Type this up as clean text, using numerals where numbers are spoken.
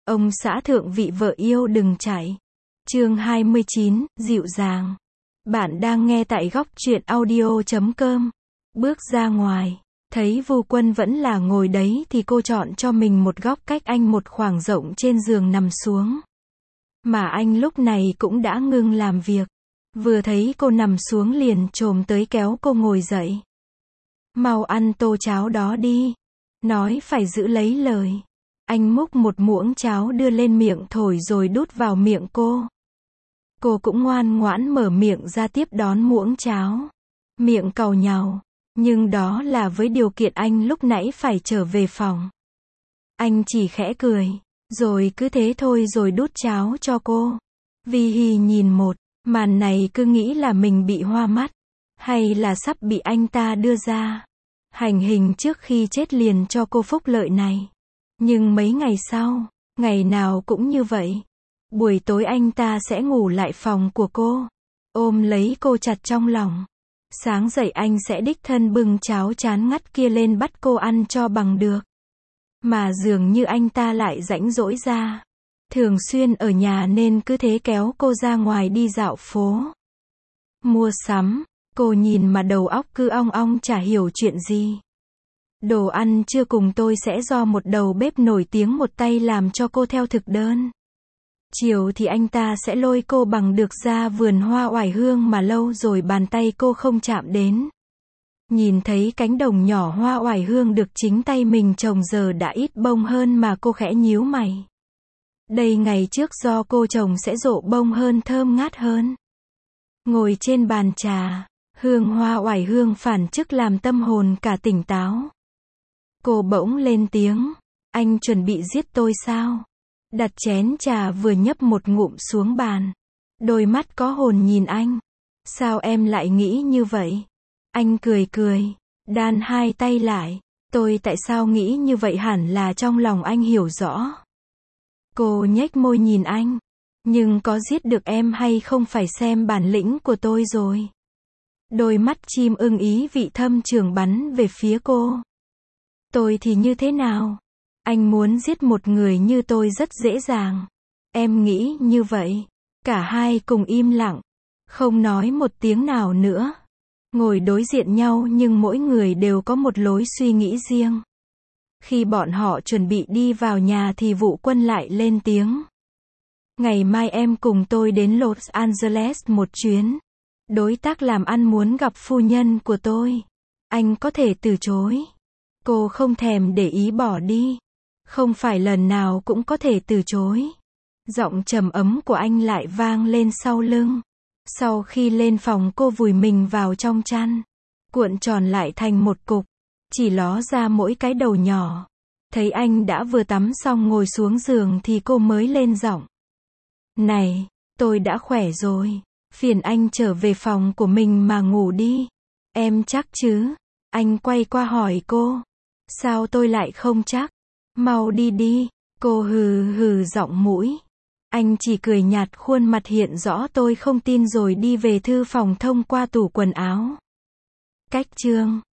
Ông xã thượng vị vợ yêu đừng chạy. Chương 29, dịu dàng. Bạn đang nghe tại góc truyện audio.com. Bước ra ngoài, thấy Vu Quân vẫn là ngồi đấy thì cô chọn cho mình một góc cách anh một khoảng rộng trên giường nằm xuống. Mà anh lúc này cũng đã ngưng làm việc. Vừa thấy cô nằm xuống liền chồm tới kéo cô ngồi dậy. Mau ăn tô cháo đó đi. Nói phải giữ lấy lời. Anh múc một muỗng cháo đưa lên miệng thổi rồi đút vào miệng cô. Cô cũng ngoan ngoãn mở miệng ra tiếp đón muỗng cháo. Miệng càu nhàu. Nhưng đó là với điều kiện anh lúc nãy phải trở về phòng. Anh chỉ khẽ cười. Rồi cứ thế thôi rồi đút cháo cho cô. Vi Hi nhìn một màn này cứ nghĩ là mình bị hoa mắt. Hay là sắp bị anh ta đưa ra hành hình trước khi chết liền cho cô phúc lợi này. Nhưng mấy ngày sau, ngày nào cũng như vậy. Buổi tối anh ta sẽ ngủ lại phòng của cô. Ôm lấy cô chặt trong lòng. Sáng dậy anh sẽ đích thân bưng cháo chán ngắt kia lên bắt cô ăn cho bằng được. Mà dường như anh ta lại rãnh rỗi ra. Thường xuyên ở nhà nên cứ thế kéo cô ra ngoài đi dạo phố. Mua sắm. Cô nhìn mà đầu óc cứ ong ong chả hiểu chuyện gì. Đồ ăn trưa cùng tôi sẽ do một đầu bếp nổi tiếng một tay làm cho cô theo thực đơn. Chiều thì anh ta sẽ lôi cô bằng được ra vườn hoa oải hương mà lâu rồi bàn tay cô không chạm đến. Nhìn thấy cánh đồng nhỏ hoa oải hương được chính tay mình trồng giờ đã ít bông hơn mà cô khẽ nhíu mày. Đây ngày trước do cô trồng sẽ rộ bông hơn thơm ngát hơn. Ngồi trên bàn trà, hương hoa oải hương phản chức làm tâm hồn cả tỉnh táo. Cô bỗng lên tiếng, anh chuẩn bị giết tôi sao? Đặt chén trà vừa nhấp một ngụm xuống bàn. Đôi mắt có hồn nhìn anh. Sao em lại nghĩ như vậy? Anh cười cười, đan hai tay lại. Tôi tại sao nghĩ như vậy hẳn là trong lòng anh hiểu rõ. Cô nhếch môi nhìn anh. Nhưng có giết được em hay không phải xem bản lĩnh của tôi rồi. Đôi mắt chim ưng ý vị thâm trường bắn về phía cô. Tôi thì như thế nào? Anh muốn giết một người như tôi rất dễ dàng. Em nghĩ như vậy. Cả hai cùng im lặng. Không nói một tiếng nào nữa. Ngồi đối diện nhau nhưng mỗi người đều có một lối suy nghĩ riêng. Khi bọn họ chuẩn bị đi vào nhà thì Vũ Quân lại lên tiếng. Ngày mai em cùng tôi đến Los Angeles một chuyến. Đối tác làm ăn muốn gặp phu nhân của tôi. Anh có thể từ chối. Cô không thèm để ý bỏ đi. Không phải lần nào cũng có thể từ chối. Giọng trầm ấm của anh lại vang lên sau lưng. Sau khi lên phòng cô vùi mình vào trong chăn. Cuộn tròn lại thành một cục. Chỉ ló ra mỗi cái đầu nhỏ. Thấy anh đã vừa tắm xong ngồi xuống giường thì cô mới lên giọng. Này, tôi đã khỏe rồi. Phiền anh trở về phòng của mình mà ngủ đi. Em chắc chứ? Anh quay qua hỏi cô. Sao tôi lại không chắc? Mau đi đi. Cô hừ hừ giọng mũi. Anh chỉ cười nhạt khuôn mặt hiện rõ tôi không tin rồi đi về thư phòng thông qua tủ quần áo. Cách chương